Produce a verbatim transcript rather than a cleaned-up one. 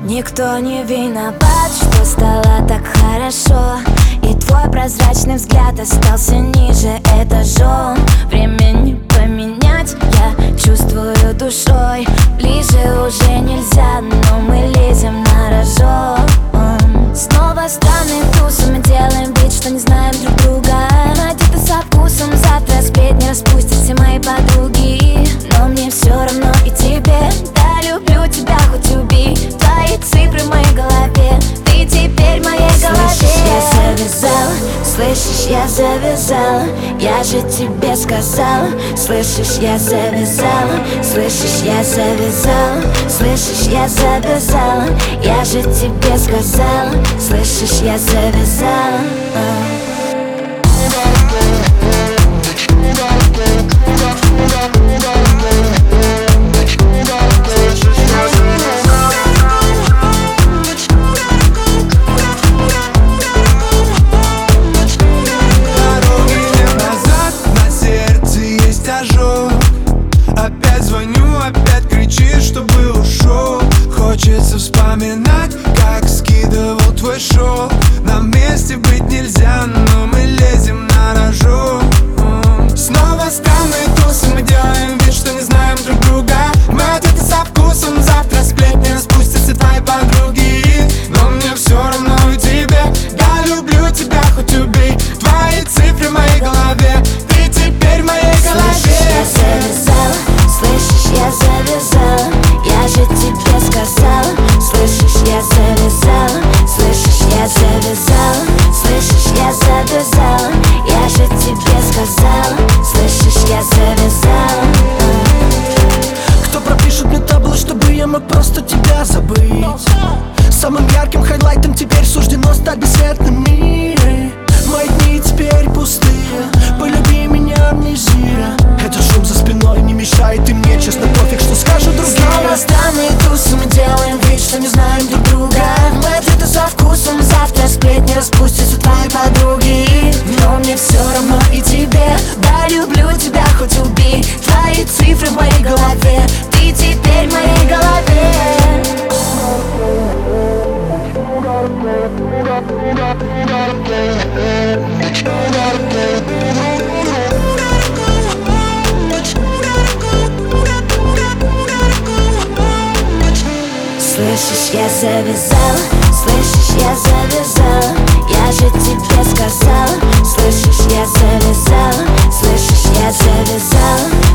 Никто не виноват, что стало так хорошо, и твой прозрачный взгляд остался ниже этажом. Время не поменять, я чувствую душой. Ближе уже нельзя, но мы лезем на рожон. Снова странный туз, мы делаем вид, что не знаем друг друга. Одето со вкусом, завтра сплетни распустят все мои подруги. Но мне все равно и тебе, да, люблю тебя, хоть убей. Твои цифры в моей голове, ты теперь в моей голове. Слышишь, я завязал, слышишь, я завязал, я же тебе сказал. Слышишь, я завязал, слышишь, я завязал, слышишь, я завязал, я же тебе сказал. Слышишь, я завязал. Опять звоню, опять кричишь, чтобы ушел. Хочется вспоминать, как скидывал твой шоу. Нам вместе быть нельзя, но мы лезем на рожон. Снова странный туз, мы делаем вид, что не знаем друг друга. Мы одеты со вкусом, завтра сплетни распустятся твои подруги. Но мне все равно и тебе, да, люблю тебя, хоть убей. Твои цифры в моей голове, ты теперь в моей голове. Слышишь, я завязал, я же тебе сказал. Слышишь, я завязал, слышишь, я завязал, слышишь, я завязал, я же тебе сказал. Слышишь, я завязал. Кто пропишет мне табло, чтобы я мог просто тебя забыть? Самым ярким хайлайтом теперь суждено стать бесцветным миром. Мои дни теперь пустые, полюби меня, амнезия. Этот шум за спиной не мешает и мне, честно, пофиг, что скажут другие. Снова странные тусы, мы делаем вид, что не знаем друг друга. Мы одеты со вкусом, завтра сплетни распустятся твои подруги. Но мне все равно и тебе, да, люблю тебя, хоть убей. Твои цифры в моей голове, ты теперь в моей голове. Слышишь, я завязал, слышишь, я завязал, я же тебе сказал. Слышишь, я завязал, слышишь, я завязал.